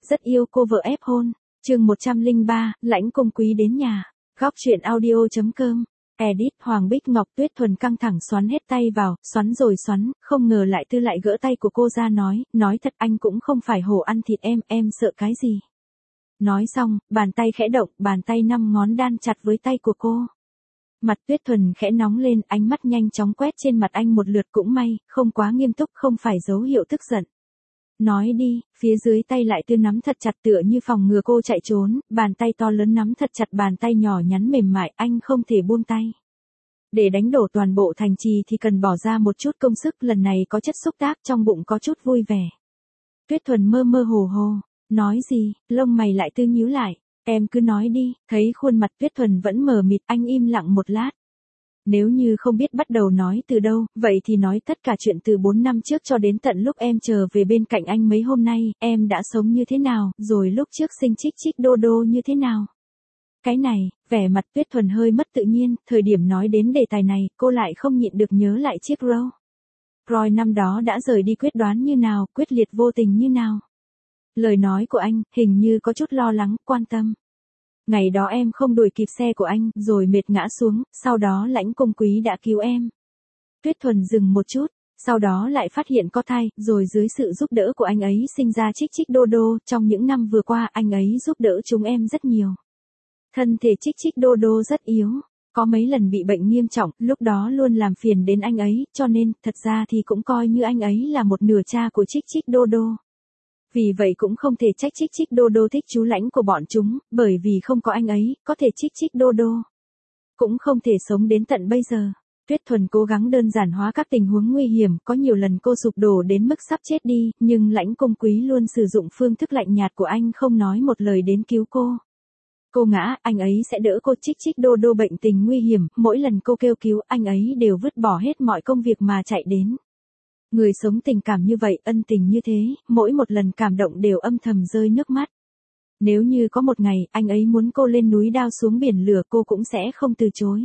rất yêu cô vợ ép hôn. Chương 103, Lãnh Cung Quý đến nhà. Góc truyện audio.com. Edit Hoàng Bích Ngọc Tuyết Thuần căng thẳng xoắn hết tay vào, xoắn rồi xoắn, không ngờ lại Tư lại gỡ tay của cô ra nói thật anh cũng không phải hổ ăn thịt em sợ cái gì. Nói xong, bàn tay khẽ động, bàn tay 5 ngón đan chặt với tay của cô. Mặt Tuyết Thuần khẽ nóng lên, ánh mắt nhanh chóng quét trên mặt anh một lượt, cũng may, không quá nghiêm túc, không phải dấu hiệu tức giận. Nói đi, phía dưới tay lại Tư nắm thật chặt tựa như phòng ngừa cô chạy trốn, bàn tay to lớn nắm thật chặt bàn tay nhỏ nhắn mềm mại, anh không thể buông tay. Để đánh đổ toàn bộ thành trì thì cần bỏ ra một chút công sức, lần này có chất xúc tác, trong bụng có chút vui vẻ. Tuyết Thuần mơ mơ hồ hồ, nói gì, lông mày lại Tư nhíu lại, em cứ nói đi, thấy khuôn mặt Tuyết Thuần vẫn mờ mịt, anh im lặng một lát. Nếu như không biết bắt đầu nói từ đâu, vậy thì nói tất cả chuyện từ 4 năm trước cho đến tận lúc em trở về bên cạnh anh mấy hôm nay, em đã sống như thế nào, rồi lúc trước sinh Chích Chích Đô Đô như thế nào. Cái này, vẻ mặt Tuyết Thuần hơi mất tự nhiên, thời điểm nói đến đề tài này, cô lại không nhịn được nhớ lại chiếc Rolls Royce năm đó đã rời đi quyết đoán như nào, quyết liệt vô tình như nào. Lời nói của anh, hình như có chút lo lắng, quan tâm. Ngày đó em không đuổi kịp xe của anh, rồi mệt ngã xuống, sau đó Lãnh Cung Quý đã cứu em. Tuyết Thuần dừng một chút, sau đó lại phát hiện có thai, rồi dưới sự giúp đỡ của anh ấy sinh ra Chích Chích Đô Đô, trong những năm vừa qua anh ấy giúp đỡ chúng em rất nhiều. Thân thể Chích Chích Đô Đô rất yếu, có mấy lần bị bệnh nghiêm trọng, lúc đó luôn làm phiền đến anh ấy, cho nên, thật ra thì cũng coi như anh ấy là một nửa cha của Chích Chích Đô Đô. Vì vậy cũng không thể trách Chích Chích Đô Đô thích chú Lãnh của bọn chúng, bởi vì không có anh ấy, có thể Chích Chích Đô Đô cũng không thể sống đến tận bây giờ. Tuyết Thuần cố gắng đơn giản hóa các tình huống nguy hiểm, có nhiều lần cô sụp đổ đến mức sắp chết đi, nhưng Lãnh Cung Quý luôn sử dụng phương thức lạnh nhạt của anh, không nói một lời đến cứu cô. Cô ngã, anh ấy sẽ đỡ cô. Chích Chích Đô Đô bệnh tình nguy hiểm, mỗi lần cô kêu cứu, anh ấy đều vứt bỏ hết mọi công việc mà chạy đến. Người sống tình cảm như vậy, ân tình như thế, mỗi một lần cảm động đều âm thầm rơi nước mắt. Nếu như có một ngày, anh ấy muốn cô lên núi đao xuống biển lửa, cô cũng sẽ không từ chối.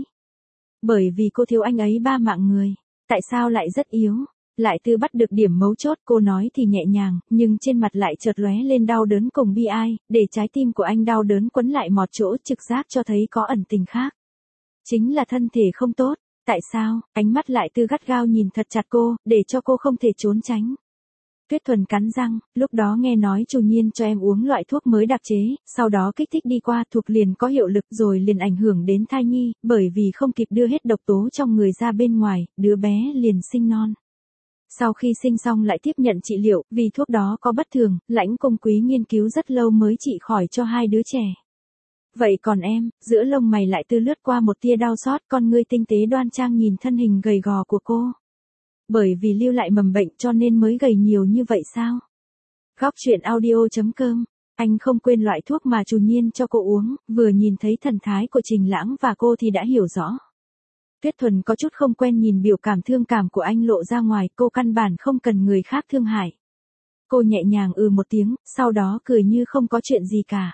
Bởi vì cô thiếu anh ấy 3 mạng người. Tại sao lại rất yếu? Lại Tư bắt được điểm mấu chốt, cô nói thì nhẹ nhàng, nhưng trên mặt lại chợt lóe lên đau đớn cùng bi ai, để trái tim của anh đau đớn quấn lại mọt chỗ, trực giác cho thấy có ẩn tình khác. Chính là thân thể không tốt. Tại sao? Ánh mắt lại Tư gắt gao nhìn thật chặt cô, để cho cô không thể trốn tránh. Tuyết Thuần cắn răng, lúc đó nghe nói chủ nhiên cho em uống loại thuốc mới đặc chế, sau đó kích thích đi qua, thuộc liền có hiệu lực, rồi liền ảnh hưởng đến thai nhi, bởi vì không kịp đưa hết độc tố trong người ra bên ngoài, đứa bé liền sinh non. Sau khi sinh xong lại tiếp nhận trị liệu, vì thuốc đó có bất thường, Lãnh Cung Quý nghiên cứu rất lâu mới trị khỏi cho 2 đứa trẻ. Vậy còn em, giữa lông mày lại Tư lướt qua một tia đau xót, con ngươi tinh tế đoan trang nhìn thân hình gầy gò của cô. Bởi vì lưu lại mầm bệnh cho nên mới gầy nhiều như vậy sao? Góc truyện audio.com. Anh không quên loại thuốc mà chủ nhiên cho cô uống, vừa nhìn thấy thần thái của Trình Lãng và cô thì đã hiểu rõ. Tuyết Thuần có chút không quen nhìn biểu cảm thương cảm của anh lộ ra ngoài, cô căn bản không cần người khác thương hại. Cô nhẹ nhàng một tiếng, sau đó cười như không có chuyện gì cả.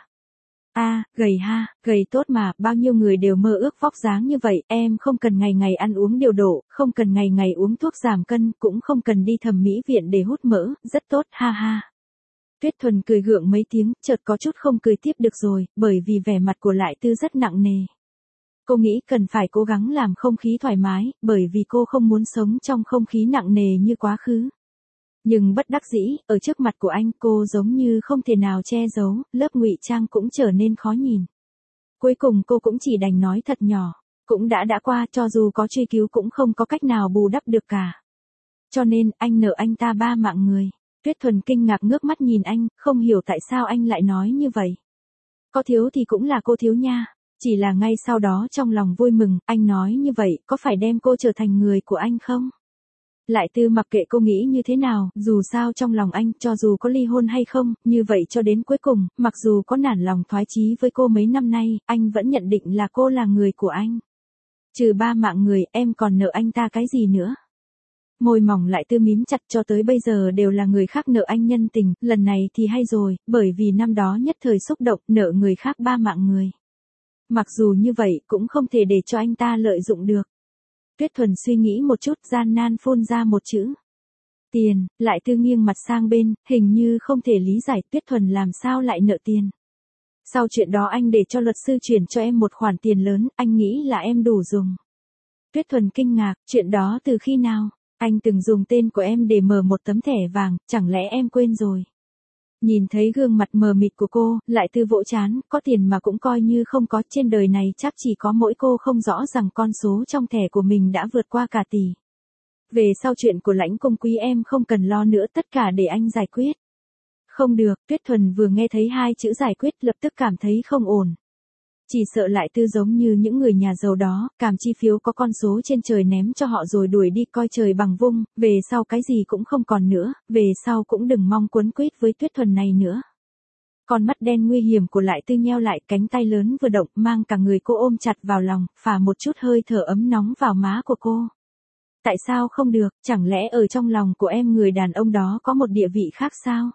Gầy ha, gầy tốt mà, bao nhiêu người đều mơ ước vóc dáng như vậy, em không cần ngày ngày ăn uống điều độ, không cần ngày ngày uống thuốc giảm cân, cũng không cần đi thẩm mỹ viện để hút mỡ, rất tốt, ha ha. Tuyết Thuần cười gượng mấy tiếng, chợt có chút không cười tiếp được rồi, bởi vì vẻ mặt của lại Tư rất nặng nề. Cô nghĩ cần phải cố gắng làm không khí thoải mái, bởi vì cô không muốn sống trong không khí nặng nề như quá khứ. Nhưng bất đắc dĩ, ở trước mặt của anh cô giống như không thể nào che giấu, lớp ngụy trang cũng trở nên khó nhìn. Cuối cùng cô cũng chỉ đành nói thật nhỏ, cũng đã qua, cho dù có truy cứu cũng không có cách nào bù đắp được cả. Cho nên, anh nợ anh ta 3 mạng người. Tuyết Thuần kinh ngạc ngước mắt nhìn anh, không hiểu tại sao anh lại nói như vậy. Có thiếu thì cũng là cô thiếu nha. Chỉ là ngay sau đó trong lòng vui mừng, anh nói như vậy, có phải đem cô trở thành người của anh không? Lại Tư mặc kệ cô nghĩ như thế nào, dù sao trong lòng anh, cho dù có ly hôn hay không, như vậy cho đến cuối cùng, mặc dù có nản lòng thoái chí với cô mấy năm nay, anh vẫn nhận định là cô là người của anh. Trừ 3 mạng người, em còn nợ anh ta cái gì nữa? Môi mỏng lại Tư mím chặt, cho tới bây giờ đều là người khác nợ anh nhân tình, lần này thì hay rồi, bởi vì năm đó nhất thời xúc động, nợ người khác 3 mạng người. Mặc dù như vậy, cũng không thể để cho anh ta lợi dụng được. Tuyết Thuần suy nghĩ một chút, gian nan phun ra một chữ. Tiền, Lại Tư nghiêng mặt sang bên, hình như không thể lý giải Tuyết Thuần làm sao lại nợ tiền. Sau chuyện đó anh để cho luật sư chuyển cho em một khoản tiền lớn, anh nghĩ là em đủ dùng. Tuyết Thuần kinh ngạc, chuyện đó từ khi nào? Anh từng dùng tên của em để mở một tấm thẻ vàng, chẳng lẽ em quên rồi? Nhìn thấy gương mặt mờ mịt của cô, Lại Tư vỗ trán, có tiền mà cũng coi như không có, trên đời này chắc chỉ có mỗi cô không rõ rằng con số trong thẻ của mình đã vượt qua cả tỷ. Về sau chuyện của Lãnh Công Quý em không cần lo nữa, tất cả để anh giải quyết. Không được, Tuyết Thuần vừa nghe thấy hai chữ giải quyết lập tức cảm thấy không ổn. Chỉ sợ Lại Tư giống như những người nhà giàu đó, cảm chi phiếu có con số trên trời ném cho họ rồi đuổi đi coi trời bằng vung, về sau cái gì cũng không còn nữa, về sau cũng đừng mong quấn quýt với Tuyết Thuần này nữa. Con mắt đen nguy hiểm của Lại Tư nheo lại, cánh tay lớn vừa động mang cả người cô ôm chặt vào lòng, phả một chút hơi thở ấm nóng vào má của cô. Tại sao không được, chẳng lẽ ở trong lòng của em người đàn ông đó có một địa vị khác sao?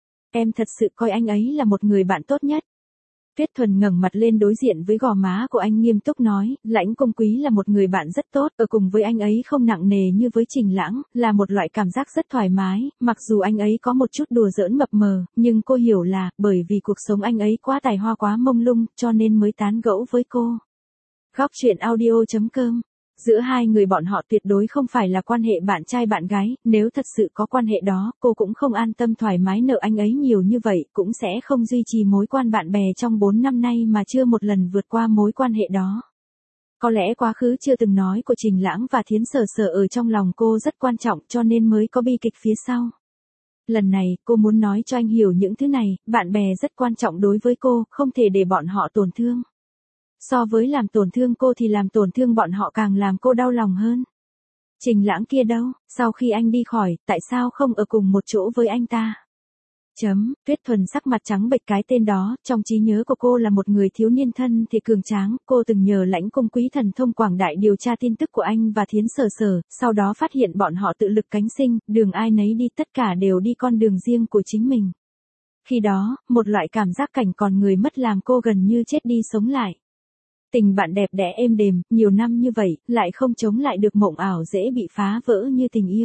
Em thật sự coi anh ấy là một người bạn tốt nhất. Tuyết Thuần ngẩng mặt lên đối diện với gò má của anh nghiêm túc nói, Lãnh Công Quý là một người bạn rất tốt, ở cùng với anh ấy không nặng nề như với Trình Lãng, là một loại cảm giác rất thoải mái, mặc dù anh ấy có một chút đùa giỡn mập mờ, nhưng cô hiểu là, bởi vì cuộc sống anh ấy quá tài hoa quá mông lung, cho nên mới tán gẫu với cô. Góc truyện audio.com. Giữa hai người bọn họ tuyệt đối không phải là quan hệ bạn trai bạn gái, nếu thật sự có quan hệ đó, cô cũng không an tâm thoải mái nợ anh ấy nhiều như vậy, cũng sẽ không duy trì mối quan bạn bè trong 4 năm nay mà chưa một lần vượt qua mối quan hệ đó. Có lẽ quá khứ chưa từng nói của Trình Lãng và Thiến Sở Sở ở trong lòng cô rất quan trọng cho nên mới có bi kịch phía sau. Lần này, cô muốn nói cho anh hiểu những thứ này, bạn bè rất quan trọng đối với cô, không thể để bọn họ tổn thương. So với làm tổn thương cô thì làm tổn thương bọn họ càng làm cô đau lòng hơn. Trình Lãng kia đâu, sau khi anh đi khỏi, tại sao không ở cùng một chỗ với anh ta? Tuyết Thuần sắc mặt trắng bệch cái tên đó, trong trí nhớ của cô là một người thiếu niên thân thì cường tráng, cô từng nhờ Lãnh Công Quý thần thông quảng đại điều tra tin tức của anh và Thiến Sở Sở, sau đó phát hiện bọn họ tự lực cánh sinh, đường ai nấy đi tất cả đều đi con đường riêng của chính mình. Khi đó, một loại cảm giác cảnh còn người mất làm cô gần như chết đi sống lại. Tình bạn đẹp đẽ êm đềm, nhiều năm như vậy, lại không chống lại được mộng ảo dễ bị phá vỡ như tình yêu.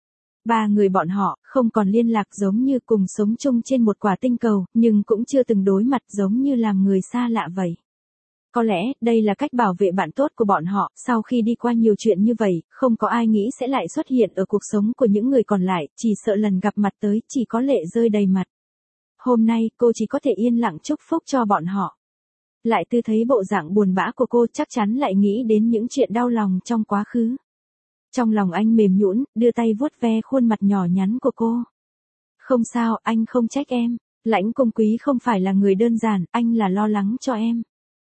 Ba người bọn họ, không còn liên lạc giống như cùng sống chung trên một quả tinh cầu, nhưng cũng chưa từng đối mặt giống như làm người xa lạ vậy. Có lẽ, đây là cách bảo vệ bạn tốt của bọn họ, sau khi đi qua nhiều chuyện như vậy, không có ai nghĩ sẽ lại xuất hiện ở cuộc sống của những người còn lại, chỉ sợ lần gặp mặt tới, chỉ có lệ rơi đầy mặt. Hôm nay, cô chỉ có thể yên lặng chúc phúc cho bọn họ. Lại Tư thấy bộ dạng buồn bã của cô chắc chắn lại nghĩ đến những chuyện đau lòng trong quá khứ. Trong lòng anh mềm nhũn, đưa tay vuốt ve khuôn mặt nhỏ nhắn của cô. Không sao, anh không trách em. Lãnh Công Quý không phải là người đơn giản, anh là lo lắng cho em.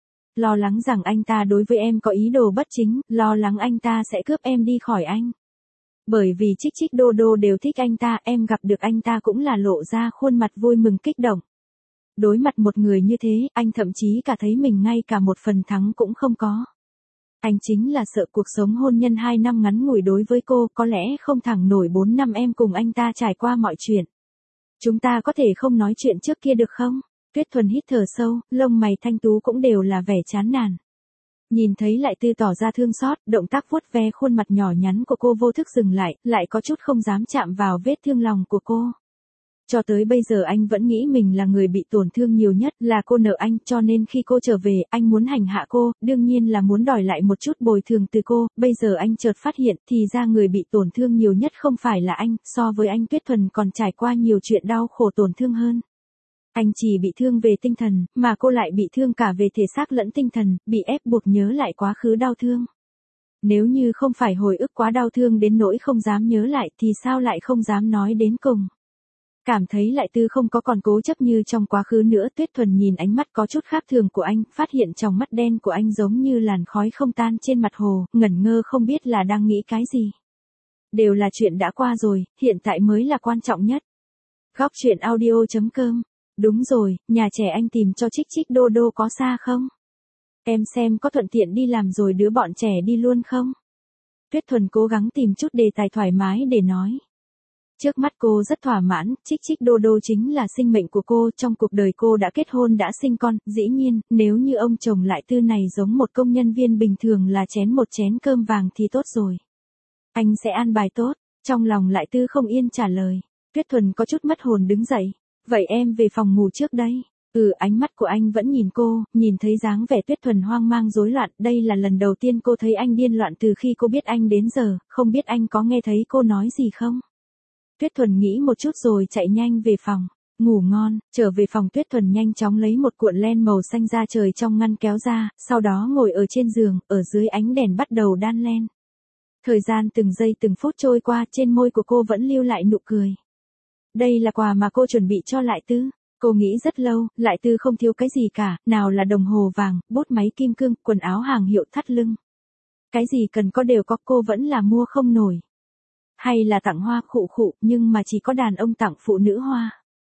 Lo lắng rằng anh ta đối với em có ý đồ bất chính, lo lắng anh ta sẽ cướp em đi khỏi anh. Bởi vì Chích Chích Đô Đô đều thích anh ta, em gặp được anh ta cũng là lộ ra khuôn mặt vui mừng kích động. Đối mặt một người như thế, anh thậm chí cả thấy mình ngay cả một phần thắng cũng không có. Anh chính là sợ cuộc sống hôn nhân 2 năm ngắn ngủi đối với cô, có lẽ không thẳng nổi 4 năm em cùng anh ta trải qua mọi chuyện. Chúng ta có thể không nói chuyện trước kia được không? Tuyết Thuần hít thở sâu, lông mày thanh tú cũng đều là vẻ chán nản. Nhìn thấy Lại Tư tỏ ra thương xót, động tác vuốt ve khuôn mặt nhỏ nhắn của cô vô thức dừng lại có chút không dám chạm vào vết thương lòng của cô. Cho tới bây giờ anh vẫn nghĩ mình là người bị tổn thương nhiều nhất, là cô nợ anh, cho nên khi cô trở về, anh muốn hành hạ cô, đương nhiên là muốn đòi lại một chút bồi thường từ cô, bây giờ anh chợt phát hiện, thì ra người bị tổn thương nhiều nhất không phải là anh, so với anh Tuyết Thuần còn trải qua nhiều chuyện đau khổ tổn thương hơn. Anh chỉ bị thương về tinh thần, mà cô lại bị thương cả về thể xác lẫn tinh thần, bị ép buộc nhớ lại quá khứ đau thương. Nếu như không phải hồi ức quá đau thương đến nỗi không dám nhớ lại thì sao lại không dám nói đến cùng. Cảm thấy Lại Tư không có còn cố chấp như trong quá khứ nữa, Tuyết Thuần nhìn ánh mắt có chút khác thường của anh, phát hiện trong mắt đen của anh giống như làn khói không tan trên mặt hồ, ngẩn ngơ không biết là đang nghĩ cái gì. Đều là chuyện đã qua rồi, hiện tại mới là quan trọng nhất. Góc truyện audio.com. Đúng rồi, nhà trẻ anh tìm cho Chích Chích Đô Đô có xa không? Em xem có thuận tiện đi làm rồi đứa bọn trẻ đi luôn không? Tuyết Thuần cố gắng tìm chút đề tài thoải mái để nói. Trước mắt cô rất thỏa mãn, Chích Chích Đô Đô chính là sinh mệnh của cô, trong cuộc đời cô đã kết hôn đã sinh con, dĩ nhiên, nếu như ông chồng Lại Tư này giống một công nhân viên bình thường là chén một chén cơm vàng thì tốt rồi. Anh sẽ an bài tốt. Trong lòng Lại Tư không yên trả lời. Tuyết Thuần có chút mất hồn đứng dậy. Vậy em về phòng ngủ trước đây. Ánh mắt của anh vẫn nhìn cô, nhìn thấy dáng vẻ Tuyết Thuần hoang mang rối loạn. Đây là lần đầu tiên cô thấy anh điên loạn từ khi cô biết anh đến giờ, không biết anh có nghe thấy cô nói gì không? Tuyết Thuần nghĩ một chút rồi chạy nhanh về phòng. Ngủ ngon, trở về phòng Tuyết Thuần nhanh chóng lấy một cuộn len màu xanh da trời trong ngăn kéo ra, sau đó ngồi ở trên giường, ở dưới ánh đèn bắt đầu đan len. Thời gian từng giây từng phút trôi qua, trên môi của cô vẫn lưu lại nụ cười. Đây là quà mà cô chuẩn bị cho Lại Tư. Cô nghĩ rất lâu, Lại Tư không thiếu cái gì cả, nào là đồng hồ vàng, bút máy kim cương, quần áo hàng hiệu thắt lưng. Cái gì cần có đều có, cô vẫn là mua không nổi. Hay là tặng hoa khụ khụ, nhưng mà chỉ có đàn ông tặng phụ nữ hoa.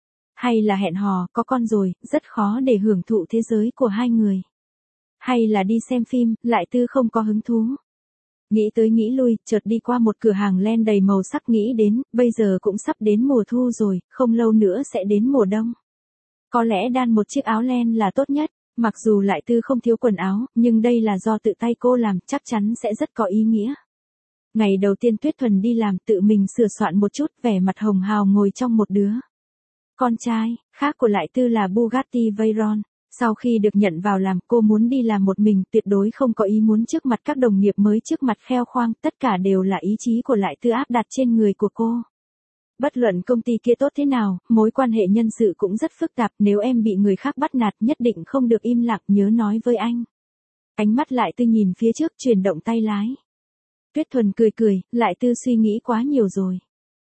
Hay là hẹn hò, có con rồi, rất khó để hưởng thụ thế giới của hai người. Hay là đi xem phim, Lại Tư không có hứng thú. Nghĩ tới nghĩ lui, chợt đi qua một cửa hàng len đầy màu sắc nghĩ đến, bây giờ cũng sắp đến mùa thu rồi, không lâu nữa sẽ đến mùa đông. Có lẽ đan một chiếc áo len là tốt nhất, mặc dù Lại Tư không thiếu quần áo, nhưng đây là do tự tay cô làm, chắc chắn sẽ rất có ý nghĩa. Ngày đầu tiên Tuyết Thuần đi làm tự mình sửa soạn một chút, vẻ mặt hồng hào ngồi trong một đứa con trai khác của Lại Tư là Bugatti Veyron. Sau khi được nhận vào làm, cô muốn đi làm một mình, tuyệt đối không có ý muốn trước mặt các đồng nghiệp mới trước mặt kheo khoang, tất cả đều là ý chí của Lại Tư áp đặt trên người của cô. Bất luận công ty kia tốt thế nào, mối quan hệ nhân sự cũng rất phức tạp, nếu em bị người khác bắt nạt nhất định không được im lặng, nhớ nói với anh. Ánh mắt Lại Tư nhìn phía trước, chuyển động tay lái. Tuyết Thuần cười cười, Lại Tư suy nghĩ quá nhiều rồi.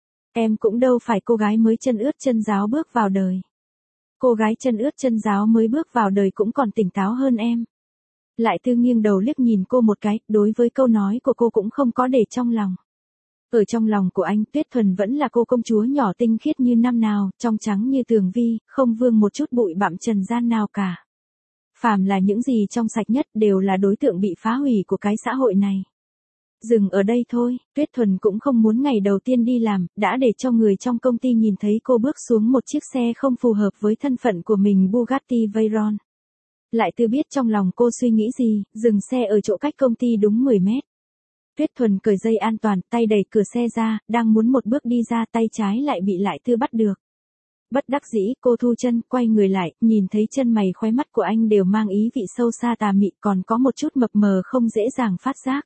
Em cũng đâu phải cô gái mới chân ướt chân ráo bước vào đời. Cô gái chân ướt chân ráo mới bước vào đời cũng còn tỉnh táo hơn em. Lại Tư nghiêng đầu liếc nhìn cô một cái, đối với câu nói của cô cũng không có để trong lòng. Ở trong lòng của anh, Tuyết Thuần vẫn là cô công chúa nhỏ tinh khiết như năm nào, trong trắng như tường vi, không vương một chút bụi bặm trần gian nào cả. Phàm là những gì trong sạch nhất đều là đối tượng bị phá hủy của cái xã hội này. Dừng ở đây thôi, Tuyết Thuần cũng không muốn ngày đầu tiên đi làm, đã để cho người trong công ty nhìn thấy cô bước xuống một chiếc xe không phù hợp với thân phận của mình Bugatti Veyron. Lại Tư biết trong lòng cô suy nghĩ gì, dừng xe ở chỗ cách công ty đúng 10 mét. Tuyết Thuần cởi dây an toàn, tay đẩy cửa xe ra, đang muốn một bước đi ra, tay trái lại bị Lại Tư bắt được. Bất đắc dĩ, cô thu chân, quay người lại, nhìn thấy chân mày khóe mắt của anh đều mang ý vị sâu xa tà mị, còn có một chút mập mờ không dễ dàng phát giác.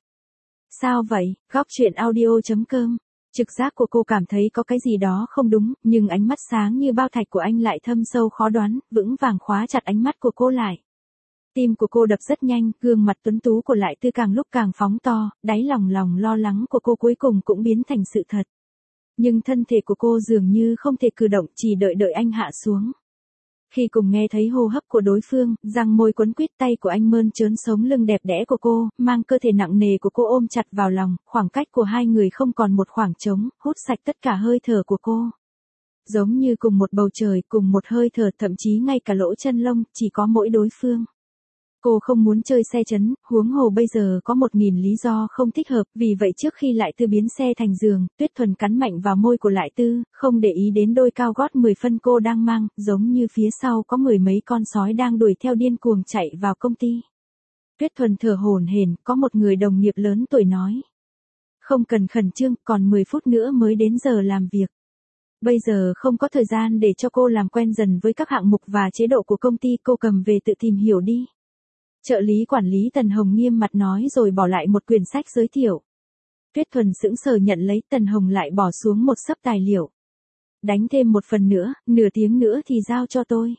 Sao vậy? Góc chuyện audio.com. Trực giác của cô cảm thấy có cái gì đó không đúng, nhưng ánh mắt sáng như bao thạch của anh lại thâm sâu khó đoán, vững vàng khóa chặt ánh mắt của cô lại. Tim của cô đập rất nhanh, gương mặt tuấn tú của Lại Tư càng lúc càng phóng to, đáy lòng lo lắng của cô cuối cùng cũng biến thành sự thật. Nhưng thân thể của cô dường như không thể cử động, chỉ đợi anh hạ xuống. Khi cùng nghe thấy hô hấp của đối phương, răng môi quấn quýt, tay của anh mơn trớn sống lưng đẹp đẽ của cô, mang cơ thể nặng nề của cô ôm chặt vào lòng, khoảng cách của hai người không còn một khoảng trống, hút sạch tất cả hơi thở của cô. Giống như cùng một bầu trời, cùng một hơi thở, thậm chí ngay cả lỗ chân lông, chỉ có mỗi đối phương. Cô không muốn chơi xe chấn, huống hồ bây giờ có 1000 lý do không thích hợp, vì vậy trước khi Lại Tư biến xe thành giường, Tuyết Thuần cắn mạnh vào môi của Lại Tư, không để ý đến đôi cao gót 10 phân cô đang mang, giống như phía sau có 10 mấy con sói đang đuổi theo điên cuồng chạy vào công ty. Tuyết Thuần thở hổn hển, có một người đồng nghiệp lớn tuổi nói. Không cần khẩn trương, còn 10 phút nữa mới đến giờ làm việc. Bây giờ không có thời gian để cho cô làm quen dần với các hạng mục và chế độ của công ty, cô cầm về tự tìm hiểu đi. Trợ lý quản lý Tần Hồng nghiêm mặt nói rồi bỏ lại một quyển sách giới thiệu. Tuyết Thuần sững sờ nhận lấy, Tần Hồng lại bỏ xuống một xấp tài liệu. Đánh thêm một phần nữa, nửa tiếng nữa thì giao cho tôi.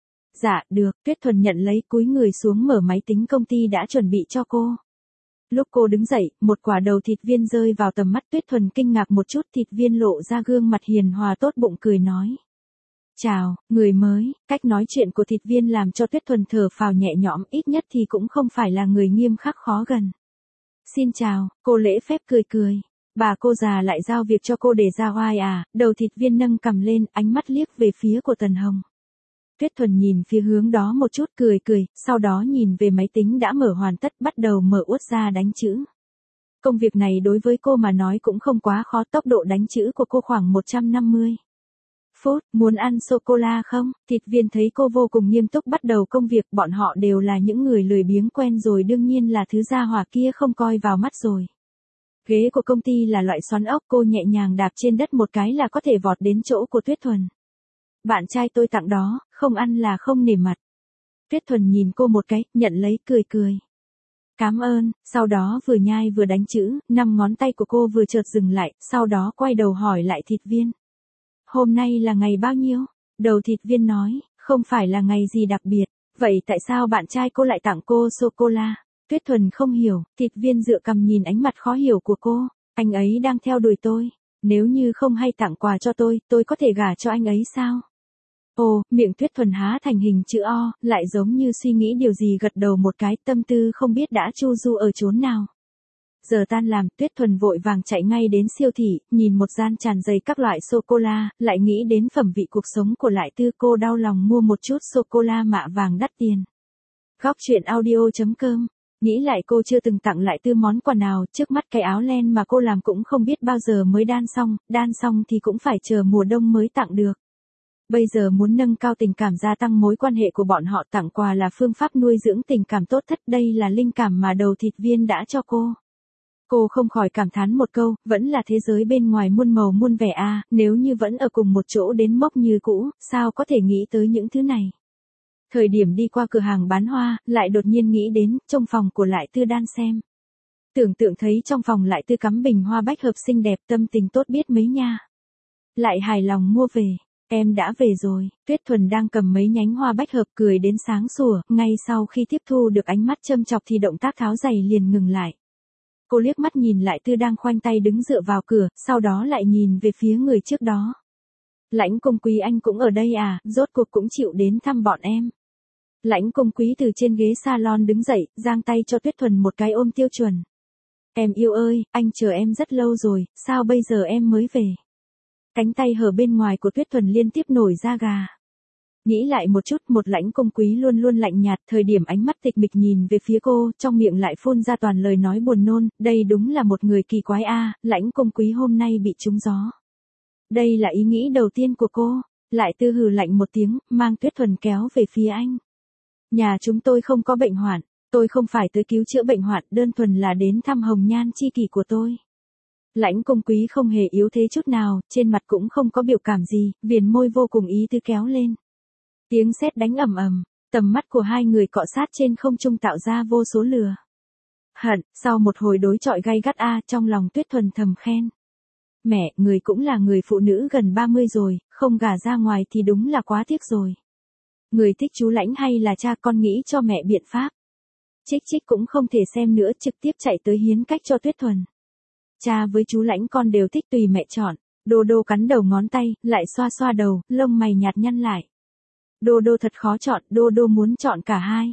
Dạ, được, Tuyết Thuần nhận lấy, cúi người xuống mở máy tính công ty đã chuẩn bị cho cô. Lúc cô đứng dậy, một quả đầu thịt viên rơi vào tầm mắt Tuyết Thuần kinh ngạc một chút, thịt viên lộ ra gương mặt hiền hòa tốt bụng cười nói. Chào, người mới, cách nói chuyện của thịt viên làm cho Tuyết Thuần thở phào nhẹ nhõm, ít nhất thì cũng không phải là người nghiêm khắc khó gần. Xin chào, cô lễ phép cười cười. Bà cô già lại giao việc cho cô để ra oai à, đầu thịt viên nâng cằm lên, ánh mắt liếc về phía của Tần Hồng. Tuyết Thuần nhìn phía hướng đó một chút cười cười, sau đó nhìn về máy tính đã mở hoàn tất, bắt đầu mở uất ra đánh chữ. Công việc này đối với cô mà nói cũng không quá khó, tốc độ đánh chữ của cô khoảng 150 phút, muốn ăn sô-cô-la không? Thịt viên thấy cô vô cùng nghiêm túc bắt đầu công việc, bọn họ đều là những người lười biếng quen rồi, đương nhiên là thứ gia hỏa kia không coi vào mắt rồi. Ghế của công ty là loại xoắn ốc, cô nhẹ nhàng đạp trên đất một cái là có thể vọt đến chỗ của Tuyết Thuần. Bạn trai tôi tặng đó, không ăn là không nể mặt. Tuyết Thuần nhìn cô một cái, nhận lấy cười cười. Cảm ơn, sau đó vừa nhai vừa đánh chữ, 5 ngón tay của cô vừa chợt dừng lại, sau đó quay đầu hỏi lại thịt viên. Hôm nay là ngày bao nhiêu? Đầu thịt viên nói, không phải là ngày gì đặc biệt, vậy tại sao bạn trai cô lại tặng cô sô-cô-la? Tuyết Thuần không hiểu, thịt viên dựa cằm nhìn ánh mặt khó hiểu của cô, anh ấy đang theo đuổi tôi, nếu như không hay tặng quà cho tôi có thể gả cho anh ấy sao? Ồ, miệng Tuyết Thuần há thành hình chữ O, lại giống như suy nghĩ điều gì gật đầu một cái, tâm tư không biết đã chu du ở chốn nào. Giờ tan làm, Tuyết Thuần vội vàng chạy ngay đến siêu thị, nhìn một gian tràn đầy các loại sô-cô-la, lại nghĩ đến phẩm vị cuộc sống của Lại Tư, cô đau lòng mua một chút sô-cô-la mạ vàng đắt tiền. Góc truyện audio.com. Nghĩ lại cô chưa từng tặng Lại Tư món quà nào, trước mắt cái áo len mà cô làm cũng không biết bao giờ mới đan xong thì cũng phải chờ mùa đông mới tặng được. Bây giờ muốn nâng cao tình cảm, gia tăng mối quan hệ của bọn họ, tặng quà là phương pháp nuôi dưỡng tình cảm tốt nhất, đây là linh cảm mà đầu thịt viên đã cho cô. Cô không khỏi cảm thán một câu, vẫn là thế giới bên ngoài muôn màu muôn vẻ a, nếu như vẫn ở cùng một chỗ đến mốc như cũ, sao có thể nghĩ tới những thứ này. Thời điểm đi qua cửa hàng bán hoa, lại đột nhiên nghĩ đến, trong phòng của Lại Tư đan xem. Tưởng tượng thấy trong phòng Lại Tư cắm bình hoa bách hợp xinh đẹp, tâm tình tốt biết mấy nha. Lại hài lòng mua về. Em đã về rồi, Tuyết Thuần đang cầm mấy nhánh hoa bách hợp cười đến sáng sủa, ngay sau khi tiếp thu được ánh mắt châm chọc thì động tác tháo giày liền ngừng lại. Cô liếc mắt nhìn Lại Tư đang khoanh tay đứng dựa vào cửa, sau đó lại nhìn về phía người trước đó. Lãnh Công Quý, anh cũng ở đây à, rốt cuộc cũng chịu đến thăm bọn em. Lãnh Công Quý từ trên ghế salon đứng dậy, giang tay cho Tuyết Thuần một cái ôm tiêu chuẩn. Em yêu ơi, anh chờ em rất lâu rồi, sao bây giờ em mới về? Cánh tay hở bên ngoài của Tuyết Thuần liên tiếp nổi da gà. Nghĩ lại một chút, một Lãnh Công Quý luôn luôn lạnh nhạt, thời điểm ánh mắt tịch mịch nhìn về phía cô, trong miệng lại phun ra toàn lời nói buồn nôn, đây đúng là một người kỳ quái a, Lãnh Công Quý hôm nay bị trúng gió. Đây là ý nghĩ đầu tiên của cô. Lại Tư hừ lạnh một tiếng, mang Tuyết Thuần kéo về phía anh. Nhà chúng tôi không có bệnh hoạn, tôi không phải tới cứu chữa bệnh hoạn, đơn thuần là đến thăm hồng nhan chi kỷ của tôi. Lãnh Công Quý không hề yếu thế chút nào, trên mặt cũng không có biểu cảm gì, viền môi vô cùng ý tứ kéo lên. Tiếng sét đánh ầm ầm, tầm mắt của hai người cọ sát trên không trung tạo ra vô số lửa hận, sau một hồi đối chọi gay gắt trong lòng Tuyết Thuần thầm khen. Mẹ, người cũng là người phụ nữ gần 30 rồi, không gả ra ngoài thì đúng là quá tiếc rồi. Người thích chú Lãnh hay là cha, con nghĩ cho mẹ biện pháp. Trích Trích cũng không thể xem nữa, trực tiếp chạy tới hiến cách cho Tuyết Thuần. Cha với chú Lãnh con đều thích, tùy mẹ chọn. Đô Đô cắn đầu ngón tay, lại xoa xoa đầu, lông mày nhạt nhăn lại. Đô Đô thật khó chọn, Đô Đô muốn chọn cả hai.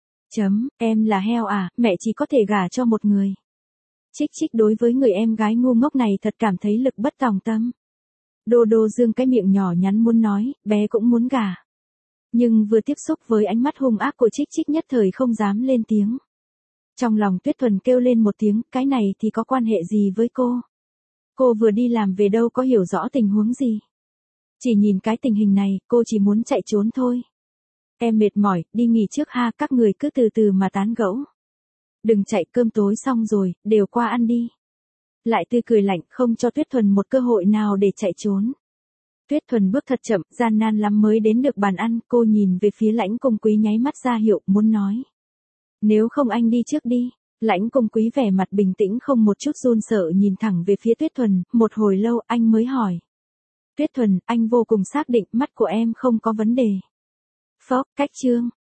Em là heo à, mẹ chỉ có thể gả cho một người. Trích Trích đối với người em gái ngu ngốc này thật cảm thấy lực bất tòng tâm. Đô Đô dương cái miệng nhỏ nhắn muốn nói, bé cũng muốn gả. Nhưng vừa tiếp xúc với ánh mắt hung ác của Trích Trích nhất thời không dám lên tiếng. Trong lòng Tuyết Thuần kêu lên một tiếng, cái này thì có quan hệ gì với cô? Cô vừa đi làm về đâu có hiểu rõ tình huống gì. Chỉ nhìn cái tình hình này, cô chỉ muốn chạy trốn thôi. Em mệt mỏi, đi nghỉ trước ha, các người cứ từ từ mà tán gẫu. Đừng chạy, cơm tối xong rồi, đều qua ăn đi. Lại Tư cười lạnh, không cho Tuyết Thuần một cơ hội nào để chạy trốn. Tuyết Thuần bước thật chậm, gian nan lắm mới đến được bàn ăn, cô nhìn về phía Lãnh Công Quý nháy mắt ra hiệu, muốn nói. Nếu không anh đi trước đi. Lãnh Công Quý vẻ mặt bình tĩnh không một chút run sợ nhìn thẳng về phía Tuyết Thuần, một hồi lâu anh mới hỏi. Tuyết Thuần, anh vô cùng xác định mắt của em không có vấn đề. Phốc, cách chương.